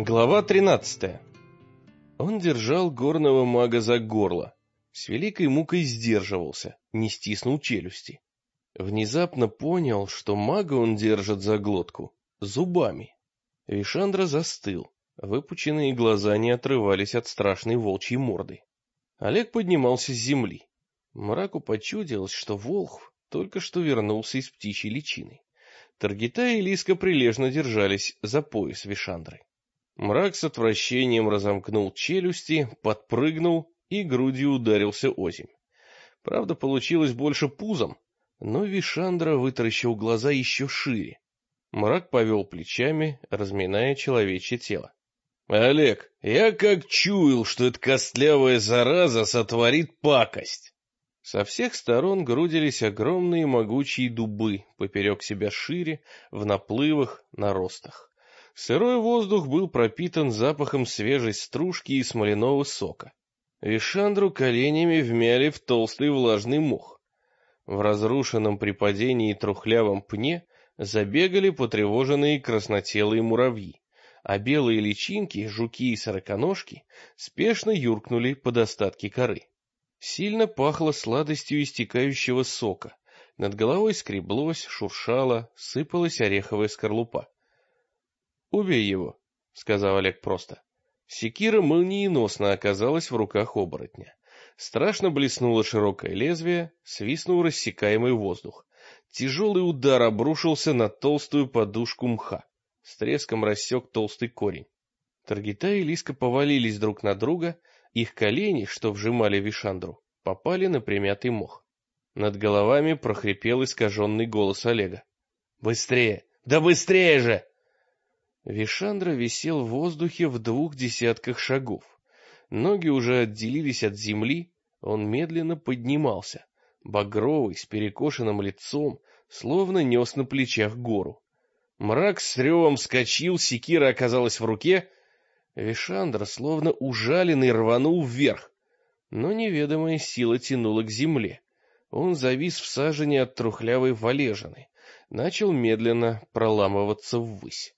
Глава 13. Он держал горного мага за горло, с великой мукой сдерживался, не стиснул челюсти. Внезапно понял, что мага он держит за глотку зубами. Вишандра застыл, выпученные глаза не отрывались от страшной волчьей морды. Олег поднимался с земли. Мраку почудилось, что волхв только что вернулся из птичьей личины. Таргита и Лиска прилежно держались за пояс Вишандры. Мрак с отвращением разомкнул челюсти, подпрыгнул и грудью ударился озимь. Правда, получилось больше пузом, но Вишандра вытаращил глаза еще шире. Мрак повел плечами, разминая человечье тело. — Олег, я как чуял, что эта костлявая зараза сотворит пакость. Со всех сторон грудились огромные могучие дубы, поперек себя шире, в наплывах, наростах. Сырой воздух был пропитан запахом свежей стружки и смоляного сока. Вишандру коленями вмяли в толстый влажный мох. В разрушенном при падении трухлявом пне забегали потревоженные краснотелые муравьи, а белые личинки, жуки и сороконожки спешно юркнули под остатки коры. Сильно пахло сладостью истекающего сока. Над головой скреблось, шуршало, сыпалась ореховая скорлупа. — Убей его, — сказал Олег просто. Секира молниеносно оказалась в руках оборотня. Страшно блеснуло широкое лезвие, свистнул рассекаемый воздух. Тяжелый удар обрушился на толстую подушку мха. С треском рассек толстый корень. Таргита и Лиска повалились друг на друга, их колени, что вжимали Вишандру, попали на примятый мох. Над головами прохрипел искаженный голос Олега. — Быстрее! Да быстрее же! Вишандра висел в воздухе в 20 шагов. Ноги уже отделились от земли, он медленно поднимался, багровый, с перекошенным лицом, словно нес на плечах гору. Мрак с ревом вскочил, секира оказалась в руке. Вишандра, словно ужаленный, рванул вверх, но неведомая сила тянула к земле. Он завис в сажене от трухлявой валежины, начал медленно проламываться ввысь.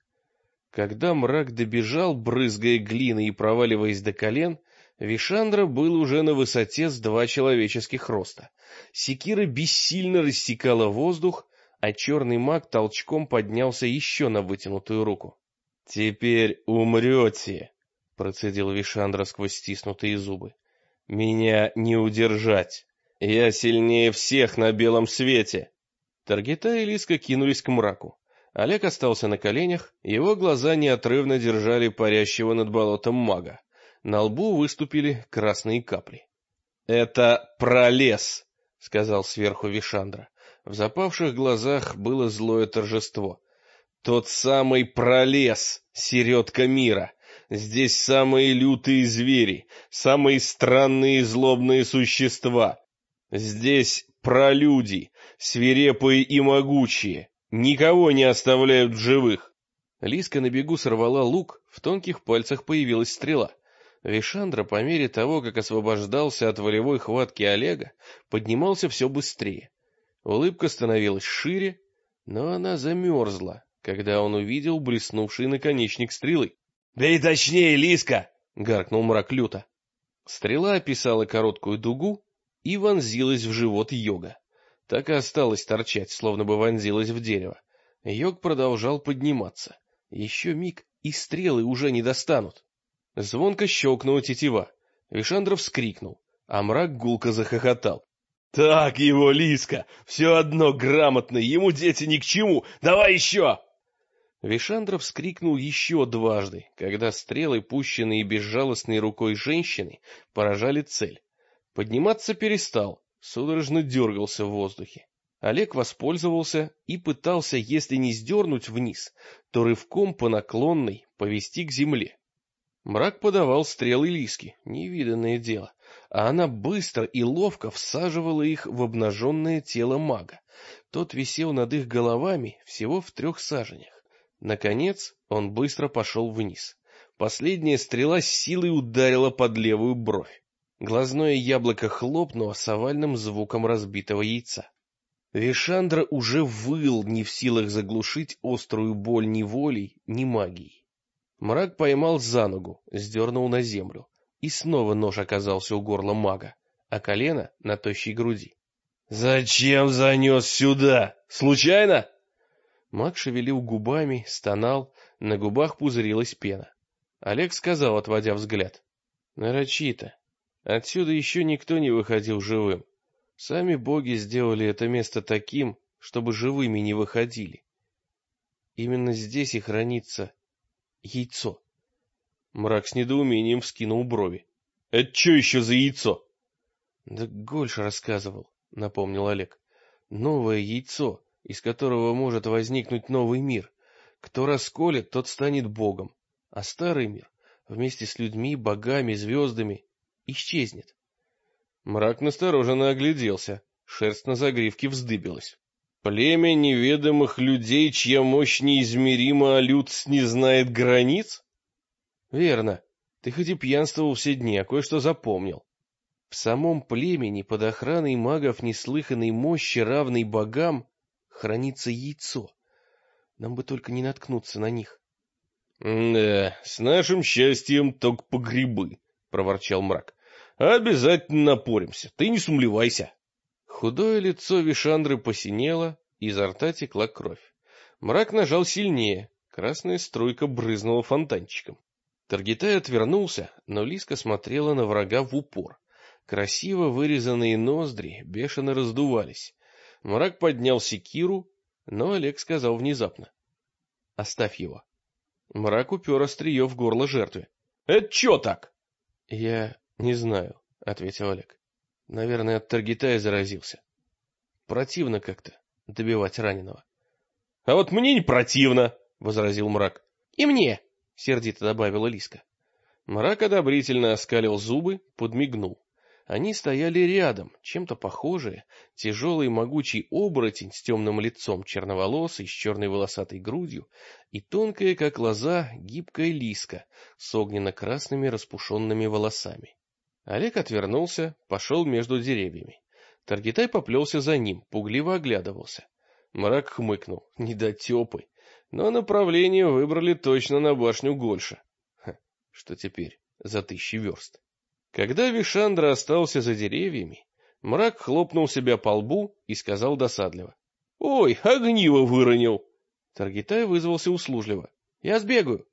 Когда мрак добежал, брызгая глиной и проваливаясь до колен, Вишандра был уже на высоте с 2 человеческих роста. Секира бессильно рассекала воздух, а черный маг толчком поднялся еще на вытянутую руку. — Теперь умрете, — процедил Вишандра сквозь стиснутые зубы. — Меня не удержать. Я сильнее всех на белом свете. Таргита и Лиска кинулись к мраку. Олег остался на коленях, его глаза неотрывно держали парящего над болотом мага. На лбу выступили красные капли. — Это пролез, — сказал сверху Вишандра. В запавших глазах было злое торжество. — Тот самый пролез, середка мира. Здесь самые лютые звери, самые странные и злобные существа. Здесь пролюди, свирепые и могучие. Никого не оставляют в живых. Лиска на бегу сорвала лук, в тонких пальцах появилась стрела. Вишандра, по мере того, как освобождался от волевой хватки Олега, поднимался все быстрее. Улыбка становилась шире, но она замерзла, когда он увидел блеснувший наконечник стрелы. — Бей точнее, Лиска! — гаркнул мрак люто. Стрела описала короткую дугу и вонзилась в живот Йога. Так и осталось торчать, словно бы вонзилась в дерево. Йог продолжал подниматься. Еще миг, и стрелы уже не достанут. Звонко щелкнула тетива. Вишандра вскрикнул, а мрак гулко захохотал. — Так его, Лиска! Все одно грамотный, ему дети ни к чему! Давай еще! Вишандра вскрикнул еще дважды, когда стрелы, пущенные безжалостной рукой женщины, поражали цель. Подниматься перестал. Судорожно дергался в воздухе. Олег воспользовался и пытался, если не сдернуть вниз, то рывком по наклонной повести к земле. Мрак подавал стрелы Лиски, невиданное дело, а она быстро и ловко всаживала их в обнаженное тело мага. Тот висел над их головами всего в 3 саженях. Наконец он быстро пошел вниз. Последняя стрела с силой ударила под левую бровь. Глазное яблоко хлопнуло с овальным звуком разбитого яйца. Вишандра уже выл, не в силах заглушить острую боль ни волей, ни магией. Мрак поймал за ногу, сдернул на землю, и снова нож оказался у горла мага, а колено на тощей груди. «Зачем занес сюда? Случайно?» Маг шевелил губами, стонал, на губах пузырилась пена. Олег сказал, отводя взгляд: «Нарочито. Отсюда еще никто не выходил живым. Сами боги сделали это место таким, чтобы живыми не выходили. Именно здесь и хранится яйцо». Мрак с недоумением вскинул брови. «Это что еще за яйцо?» «Да Гольш рассказывал», — напомнил Олег. «Новое яйцо, из которого может возникнуть новый мир. Кто расколет, тот станет богом, а старый мир вместе с людьми, богами, звездами исчезнет». Мрак настороженно огляделся, шерсть на загривке вздыбилась. «Племя неведомых людей, чья мощь неизмерима, а люд не знает границ?» «Верно. Ты хоть и пьянствовал все дни, а кое-что запомнил. В самом племени под охраной магов неслыханной мощи, равной богам, хранится яйцо. Нам бы только не наткнуться на них». «Да, с нашим счастьем только по грибы», — проворчал Мрак. «Обязательно напоримся, ты не сумлевайся». Худое лицо Вишандры посинело, изо рта текла кровь. Мрак нажал сильнее, красная струйка брызнула фонтанчиком. Таргитай отвернулся, но Лиска смотрела на врага в упор. Красиво вырезанные ноздри бешено раздувались. Мрак поднял секиру, но Олег сказал внезапно: «Оставь его». Мрак упер острие в горло жертве. «Это че так?» «Я не знаю», — ответил Олег. «Наверное, от Таргитая заразился. Противно как-то добивать раненого». «А вот мне не противно», — возразил Мрак. «И мне», — сердито добавила Лиска. Мрак одобрительно оскалил зубы, подмигнул. Они стояли рядом, чем-то похожие, тяжелый могучий оборотень с темным лицом, черноволосый, с черной волосатой грудью, и тонкая, как лоза, гибкая Лиска с огненно-красными распушенными волосами. Олег отвернулся, пошел между деревьями. Таргитай поплелся за ним, пугливо оглядывался. Мрак хмыкнул: недотепы, но направление выбрали точно на башню Гольша. Что теперь за 1000 верст? Когда Вишандра остался за деревьями, Мрак хлопнул себя по лбу и сказал досадливо: «Ой, огниво выронил!» Таргитай вызвался услужливо: «Я сбегаю».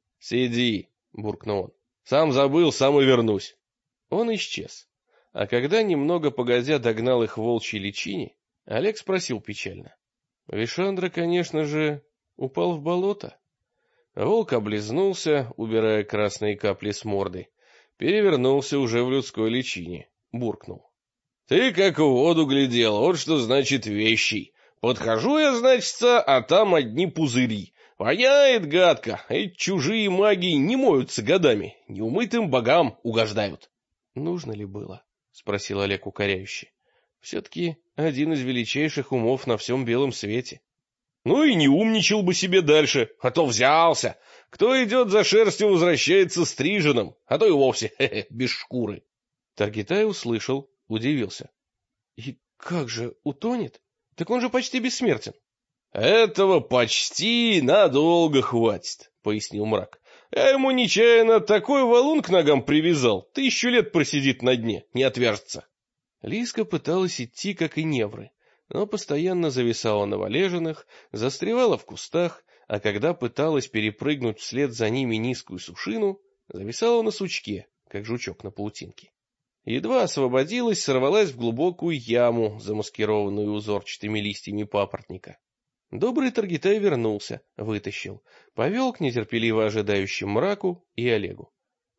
«Сиди», — буркнул он. «Сам забыл, сам и вернусь». Он исчез. А когда немного погодя догнал их в волчьей личине, Олег спросил печально: «Вишандра, конечно же, упал в болото?» Волк облизнулся, убирая красные капли с морды, перевернулся уже в людской личине, буркнул: «Ты как в воду глядел, вот что значит вещий. Подхожу я, значится, а там одни пузыри. Воняет гадко, эти чужие маги не моются годами, неумытым богам угождают». «Нужно ли было?» — спросил Олег укоряюще. «Все-таки один из величайших умов на всем белом свете». «Ну и не умничал бы себе дальше, а то взялся. Кто идет за шерстью, возвращается стриженным, а то и вовсе без шкуры». Таргитай услышал, удивился. «И как же, утонет? Так он же почти бессмертен». «Этого почти надолго хватит», — пояснил Мрак. «Я ему нечаянно такой валун к ногам привязал, 1000 лет просидит на дне, не отвяжется». Лиска пыталась идти, как и невры, но постоянно зависала на валежинах, застревала в кустах, а когда пыталась перепрыгнуть вслед за ними низкую сушину, зависала на сучке, как жучок на паутинке. Едва освободилась, сорвалась в глубокую яму, замаскированную узорчатыми листьями папоротника. Добрый Таргитай вернулся, вытащил, повел к нетерпеливо ожидающим Мраку и Олегу.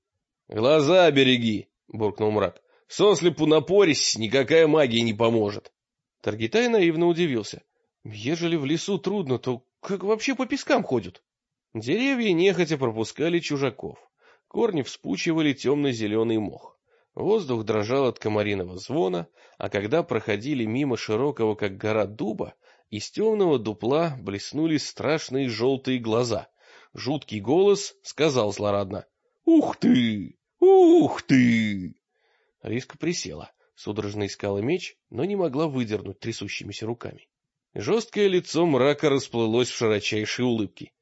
«Глаза береги!» — буркнул Мрак. «Сослепу напорись, никакая магия не поможет». Таргитай наивно удивился. «Ежели в лесу трудно, то как вообще по пескам ходят?» Деревья нехотя пропускали чужаков. Корни вспучивали темно-зеленый мох. Воздух дрожал от комариного звона, а когда проходили мимо широкого, как гора, дуба, из темного дупла блеснули страшные желтые глаза. Жуткий голос сказал злорадно: «Ух ты! Ух ты!» Лиска присела, судорожно искала меч, но не могла выдернуть трясущимися руками. Жесткое лицо Мрака расплылось в широчайшей улыбке.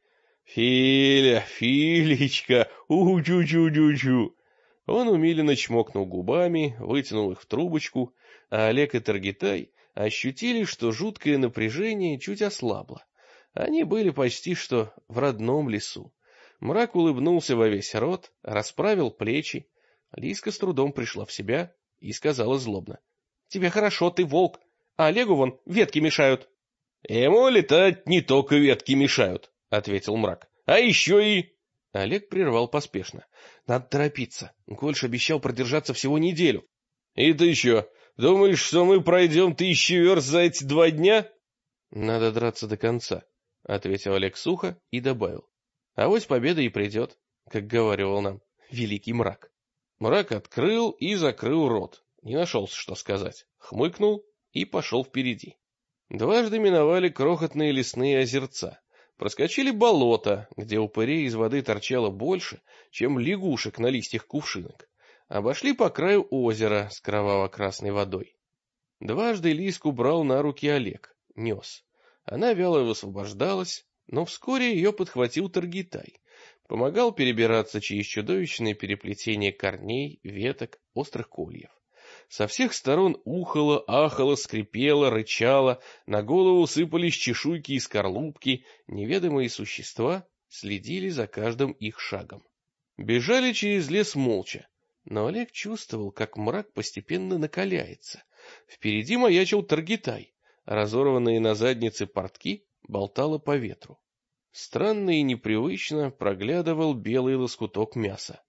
Филя, Филечка, у-чу-чу-чу-чу. Он умиленно чмокнул губами, вытянул их в трубочку, а Олег и Таргитай ощутили, что жуткое напряжение чуть ослабло. Они были почти что в родном лесу. Мрак улыбнулся во весь рот, расправил плечи. Лиска с трудом пришла в себя и сказала злобно: — Тебе хорошо, ты волк, а Олегу вон ветки мешают. — Ему летать не только ветки мешают, — ответил Мрак, — а еще и... Олег прервал поспешно. — Надо торопиться. Гольш обещал продержаться всего неделю. — И ты еще, думаешь, что мы пройдем 1000 верст за эти 2 дня? — Надо драться до конца, — ответил Олег сухо и добавил. — Авось победа и придет, как говаривал нам великий Мрак. Мрак открыл и закрыл рот. Не нашелся, что сказать. Хмыкнул и пошел впереди. Дважды миновали крохотные лесные озерца. Проскочили болото, где упырей из воды торчало больше, чем лягушек на листьях кувшинок. Обошли по краю озера с кроваво-красной водой. Дважды Лиску брал на руки Олег, нес. Она вяло высвобождалась, но вскоре ее подхватил Таргитай. Помогал перебираться через чудовищное переплетение корней, веток, острых кольев. Со всех сторон ухало, ахало, скрипело, рычало, на голову сыпались чешуйки и скорлупки, неведомые существа следили за каждым их шагом. Бежали через лес молча, но Олег чувствовал, как мрак постепенно накаляется. Впереди маячил Таргитай, разорванные на заднице портки болтало по ветру. Странно и непривычно проглядывал белый лоскуток мяса.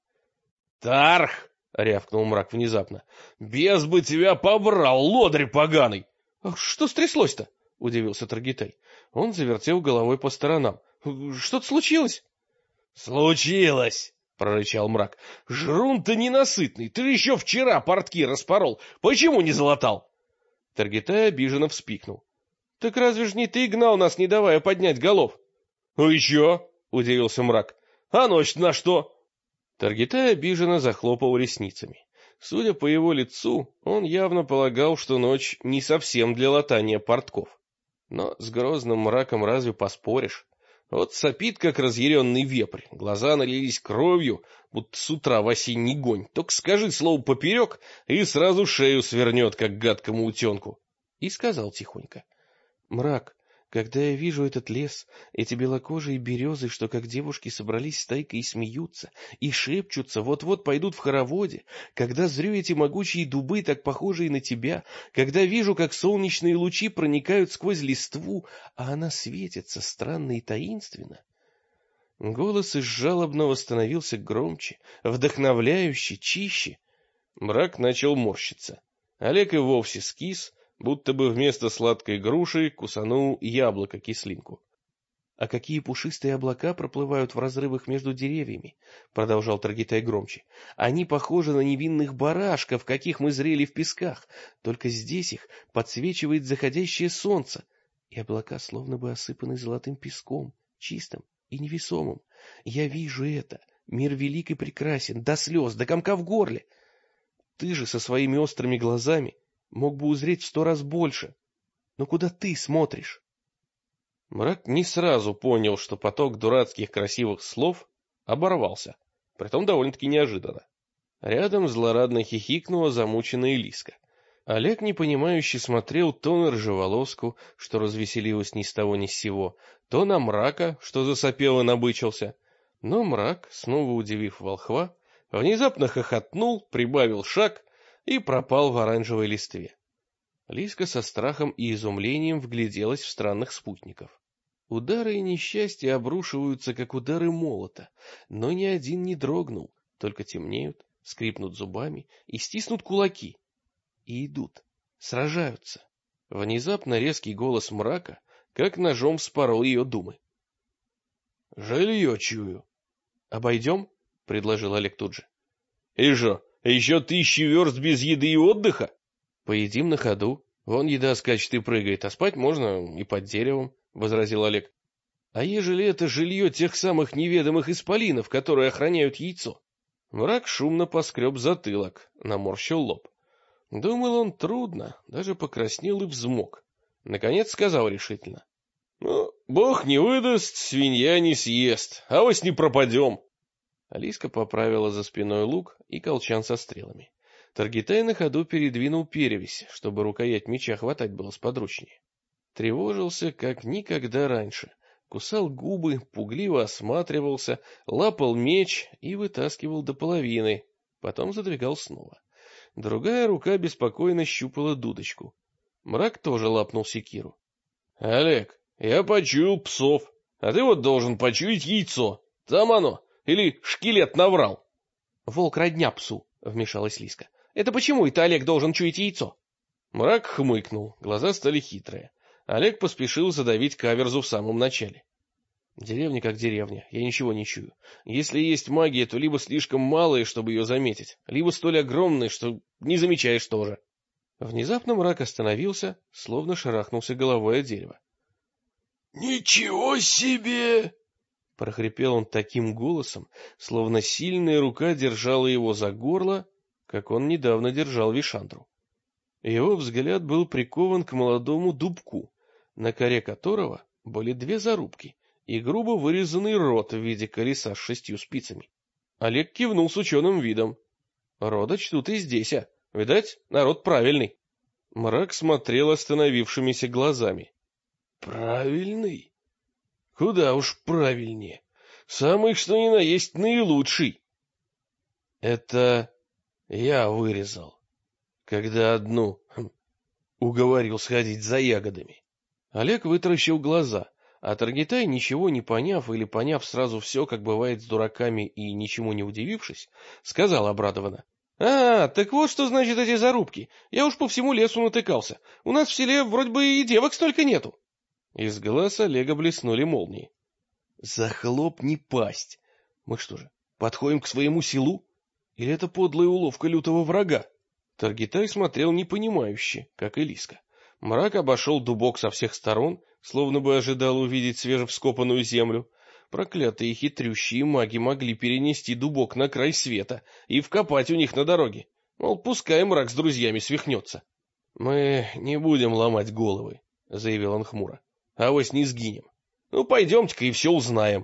— Тарх! — рявкнул Мрак внезапно. — Бес бы тебя побрал, лодырь поганый! — Что стряслось-то? — удивился Таргитай. Он завертел головой по сторонам. — Что-то случилось? — Случилось! — прорычал Мрак. — Жрун-то ненасытный, ты еще вчера портки распорол. Почему не залатал? Таргитай обиженно вспикнул. — Так разве ж не ты гнал нас, не давая поднять голов? — А еще? — удивился Мрак. — А ночь на что? Таргитай обиженно захлопал ресницами. Судя по его лицу, он явно полагал, что ночь не совсем для латания портков. Но с грозным Мраком разве поспоришь? Вот сопит, как разъяренный вепрь, глаза налились кровью, будто с утра в осенний гонь. Только скажи слово поперек, и сразу шею свернет, как гадкому утенку. И сказал тихонько: — Мрак, когда я вижу этот лес, эти белокожие березы, что как девушки собрались стайкой и смеются, и шепчутся, вот-вот пойдут в хороводе, когда зрю эти могучие дубы, так похожие на тебя, когда вижу, как солнечные лучи проникают сквозь листву, а она светится странно и таинственно. Голос из жалобного становился громче, вдохновляюще, чище. Мрак начал морщиться. Олег и вовсе скис, будто бы вместо сладкой груши кусанул яблоко-кислинку. — А какие пушистые облака проплывают в разрывах между деревьями, — продолжал Таргитай громче. — Они похожи на невинных барашков, каких мы зрели в песках, только здесь их подсвечивает заходящее солнце, и облака словно бы осыпаны золотым песком, чистым и невесомым. Я вижу это. Мир велик и прекрасен, до слез, до комка в горле. Ты же со своими острыми глазами мог бы узреть в 100 раз больше. Но куда ты смотришь? Мрак не сразу понял, что поток дурацких красивых слов оборвался, притом довольно-таки неожиданно. Рядом злорадно хихикнула замученная Лиска. Олег непонимающе смотрел то на рыжеволоску, что развеселилась ни с того ни с сего, то на Мрака, что засопел и набычился. Но Мрак, снова удивив волхва, внезапно хохотнул, прибавил шаг и пропал в оранжевой листве. Лиска со страхом и изумлением вгляделась в странных спутников. Удары и несчастья обрушиваются, как удары молота, но ни один не дрогнул, только темнеют, скрипнут зубами и стиснут кулаки. И идут, сражаются. Внезапно резкий голос Мрака, как ножом вспорол ее думы. — Жилье чую. — Обойдем? — предложил Олег тут же. — И что, еще 1000 верст без еды и отдыха? — Поедим на ходу. Вон еда скачет и прыгает, а спать можно и под деревом, — возразил Олег. — А ежели это жилье тех самых неведомых исполинов, которые охраняют яйцо? Мрак шумно поскреб затылок, наморщил лоб. Думал он трудно, даже покраснел и взмок. Наконец сказал решительно: Ну, бог не выдаст, свинья не съест, авось не пропадем. Алиска поправила за спиной лук и колчан со стрелами. Таргитай на ходу передвинул перевязь, чтобы рукоять меча хватать было сподручнее. Тревожился, как никогда раньше. Кусал губы, пугливо осматривался, лапал меч и вытаскивал до половины, потом задвигал снова. Другая рука беспокойно щупала дудочку. Мрак тоже лапнул секиру. — Олег, я почуял псов, а ты вот должен почуять яйцо. Там оно, или шкелет наврал. — Волк родня псу, — вмешалась Лиска. — Это почему это Олег должен чуять яйцо? Мрак хмыкнул, глаза стали хитрые. Олег поспешил задавить каверзу в самом начале. Деревня как деревня, я ничего не чую. Если есть магия, то либо слишком малая, чтобы ее заметить, либо столь огромная, что не замечаешь тоже. Внезапно мрак остановился, словно шарахнулся головой о дерево. — Ничего себе! — прохрипел он таким голосом, словно сильная рука держала его за горло, как он недавно держал Вишандру. Его взгляд был прикован к молодому дубку, на коре которого были две зарубки и грубо вырезанный рот в виде колеса с 6 спицами. Олег кивнул с ученым видом. Родоч тут и здесь, видать, народ правильный. Мрак смотрел остановившимися глазами. Правильный? Куда уж правильнее. Самый что ни на есть наилучший. Это я вырезал, когда одну уговорил сходить за ягодами. Олег вытаращил глаза, а Таргитай, ничего не поняв или поняв сразу все, как бывает с дураками и ничему не удивившись, сказал обрадованно. — так вот что значит эти зарубки. Я уж по всему лесу натыкался. У нас в селе вроде бы и девок столько нету. Из глаз Олега блеснули молнии. — Захлопни пасть. Мы что же, подходим к своему селу? Или это подлая уловка лютого врага? Таргитай смотрел непонимающе, как и Лиска. Мрак обошел дубок со всех сторон, словно бы ожидал увидеть свежевскопанную землю. Проклятые хитрющие маги могли перенести дубок на край света и вкопать у них на дороге. Мол, пускай мрак с друзьями свихнется. — Мы не будем ломать головы, — заявил он хмуро. — Авось не сгинем. Ну, пойдемте-ка и все узнаем.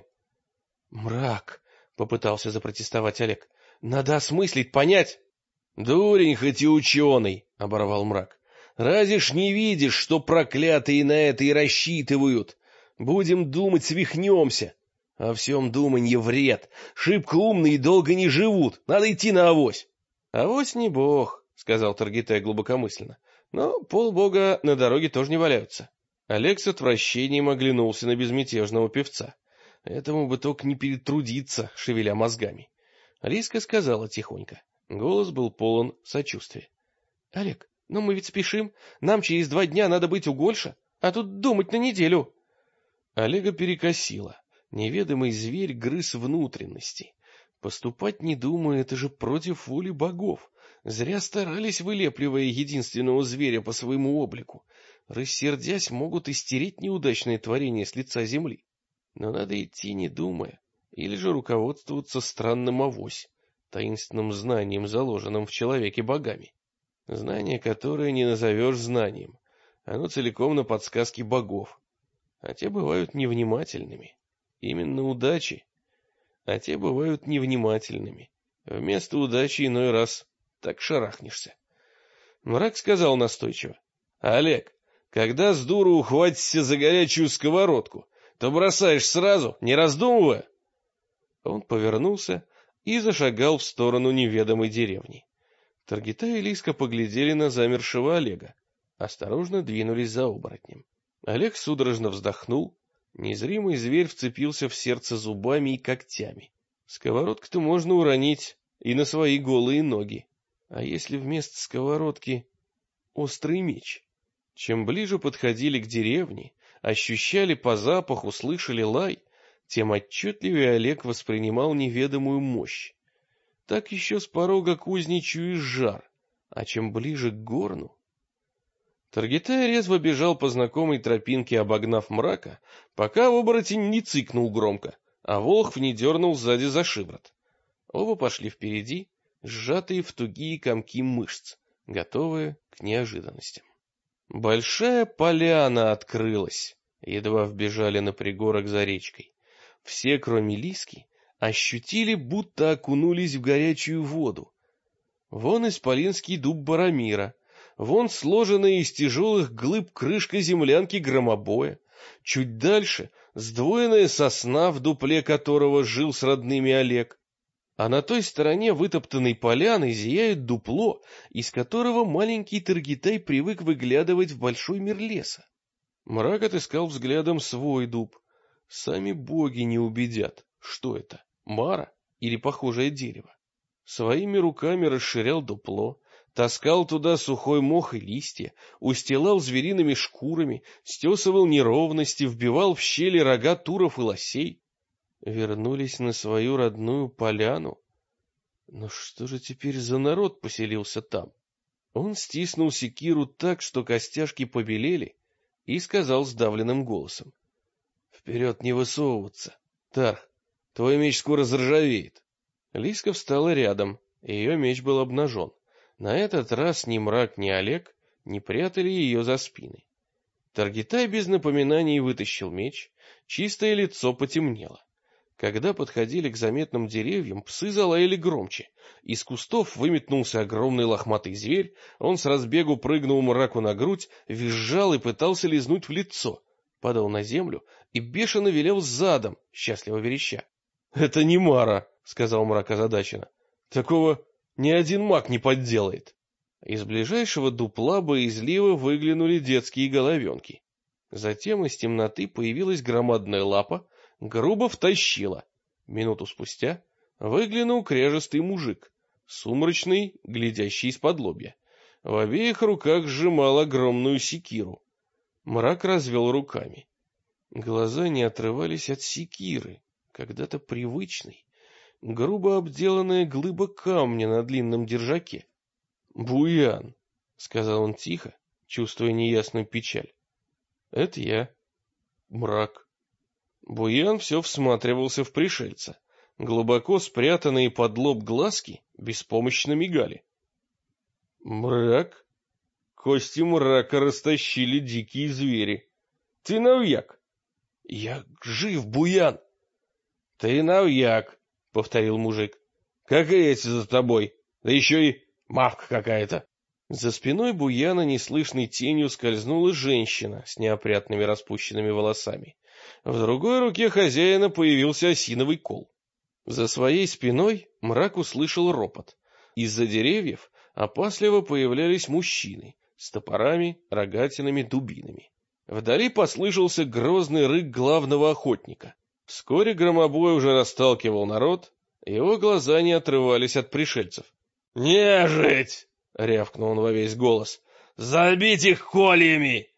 — Мрак, — попытался запротестовать Олег, — надо осмыслить, понять. — Дурень хоть и ученый, — оборвал мрак. — Разве ж не видишь, что проклятые на это и рассчитывают? Будем думать, свихнемся. О всем думанье вред. Шибко умные долго не живут. Надо идти на авось. — Авось не бог, — сказал Таргитай глубокомысленно. — Но полбога на дороге тоже не валяются. Олег с отвращением оглянулся на безмятежного певца. Этому бы только не перетрудиться, шевеля мозгами. Алиска сказала тихонько. Голос был полон сочувствия. — Олег, но мы ведь спешим. Нам через 2 дня надо быть у Гольша, а тут думать на неделю. Олега перекосило. Неведомый зверь грыз внутренности. Поступать не думая, это же против воли богов. Зря старались, вылепливая единственного зверя по своему облику. Рассердясь, могут истереть неудачное творение с лица земли. Но надо идти, не думая, или же руководствоваться странным авось, таинственным знанием, заложенным в человеке богами. Знание, которое не назовешь знанием. Оно целиком на подсказке богов. А те бывают невнимательными. Именно удачи. А те бывают невнимательными. Вместо удачи иной раз так шарахнешься. Мрак сказал настойчиво. — Олег, когда с дуру ухватишься за горячую сковородку, то бросаешь сразу, не раздумывая. Он повернулся и зашагал в сторону неведомой деревни. Таргитай и Лиска поглядели на замершего Олега. Осторожно двинулись за оборотнем. Олег судорожно вздохнул. Незримый зверь вцепился в сердце зубами и когтями. Сковородку-то можно уронить и на свои голые ноги. А если вместо сковородки острый меч? Чем ближе подходили к деревне, ощущали по запаху, слышали лай, тем отчетливее Олег воспринимал неведомую мощь. Так еще с порога кузни чуешь жар, а чем ближе к горну... Таргитай резво бежал по знакомой тропинке, обогнав мрака, пока оборотень не цыкнул громко, а волхв не дернул сзади за шиворот. Оба пошли впереди, сжатые в тугие комки мышц, готовые к неожиданностям. Большая поляна открылась. едва вбежали на пригорок за речкой. Все, кроме Лиски, ощутили, будто окунулись в горячую воду. Вон исполинский дуб Барамира, вон сложенная из тяжелых глыб крышка землянки Громобоя, чуть дальше сдвоенная сосна, в дупле которого жил с родными Олег. А на той стороне вытоптанной поляны зияет дупло, из которого маленький Таргитай привык выглядывать в большой мир леса. Мрак отыскал взглядом свой дуб. Сами боги не убедят, что это, мара или похожее дерево. Своими руками расширял дупло, таскал туда сухой мох и листья, устилал звериными шкурами, стесывал неровности, вбивал в щели рога туров и лосей. Вернулись на свою родную поляну. Но что же теперь за народ поселился там? Он стиснул секиру так, что костяшки побелели, и сказал сдавленным голосом: «Вперед не высовываться. Тарх, твой меч скоро заржавеет». Лиска встала рядом, ее меч был обнажен. На этот раз ни Мрак, ни Олег не прятали ее за спиной. Таргитай без напоминаний вытащил меч, чистое лицо потемнело. Когда подходили к заметным деревьям, псы залаяли громче. Из кустов выметнулся огромный лохматый зверь, он с разбегу прыгнул Мраку на грудь, визжал и пытался лизнуть в лицо. Падал на землю и бешено вилял задом, счастливо вереща. — Это не Мара, — сказал Мрак озадаченно. — Такого ни один маг не подделает. Из ближайшего дупла боязливо выглянули детские головенки. Затем из темноты появилась громадная лапа, грубо втащила. Минуту спустя выглянул кряжестый мужик, сумрачный, глядящий из-под лобья. В обеих руках сжимал огромную секиру. Мрак развел руками. Глаза не отрывались от секиры, когда-то привычной, грубо обделанная глыба камня на длинном держаке. — Буян, — сказал он тихо, чувствуя неясную печаль. — Это я. Мрак. Буян все всматривался в пришельца. Глубоко спрятанные под лоб глазки беспомощно мигали. — Мрак? Кости Мрака растащили дикие звери. Ты навьяк? — Я жив, Буян. — Ты навьяк, — повторил мужик. — Как и эти за тобой, да еще и мавка какая-то. За спиной Буяна неслышной тенью скользнула женщина с неопрятными распущенными волосами. В другой руке хозяина появился осиновый кол. За своей спиной Мрак услышал ропот. Из-за деревьев опасливо появлялись мужчины с топорами, рогатинами, дубинами. Вдали послышался грозный рык главного охотника. Вскоре Громобой уже расталкивал народ, его глаза не отрывались от пришельцев. «Нежить!» — рявкнул он во весь голос. «Забить их кольями!»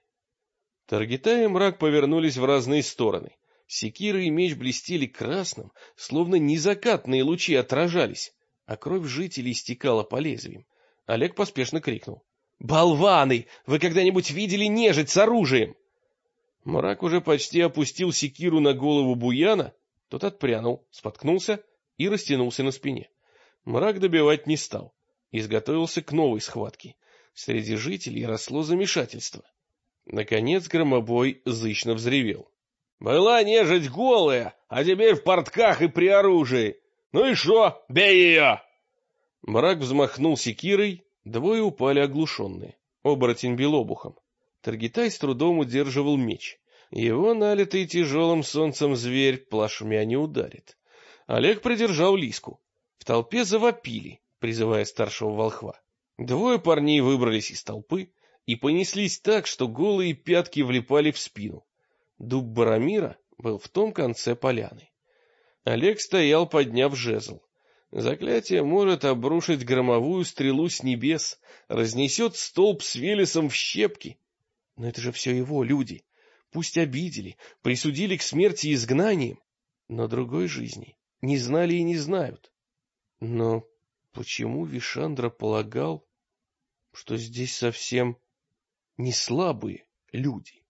Таргитай и Мрак повернулись в разные стороны. Секира и меч блестели красным, словно незакатные лучи отражались, а кровь жителей стекала по лезвиям. Олег поспешно крикнул: «Болваны! Вы когда-нибудь видели нежить с оружием?» Мрак уже почти опустил секиру на голову Буяна, тот отпрянул, споткнулся и растянулся на спине. Мрак добивать не стал, изготовился к новой схватке. Среди жителей росло замешательство. Наконец Громобой зычно взревел: «Была нежить голая, а теперь в портках и при оружии! Ну и шо, бей ее!» Мрак взмахнул секирой, двое упали оглушенные. Оборотень бил обухом. Таргитай с трудом удерживал меч. Его налитый тяжелым солнцем зверь плашмя не ударит. Олег придержал Лиску. В толпе завопили, призывая старшего волхва. Двое парней выбрались из толпы и понеслись так, что голые пятки влипали в спину. Дуб Барамира был в том конце поляны. Олег стоял, подняв жезл. Заклятие может обрушить громовую стрелу с небес, разнесет столб с Велесом в щепки. Но это же все его люди. Пусть обидели, присудили к смерти изгнанием, но другой жизни не знали и не знают. Но почему Вишандра полагал, что здесь совсем не слабые люди?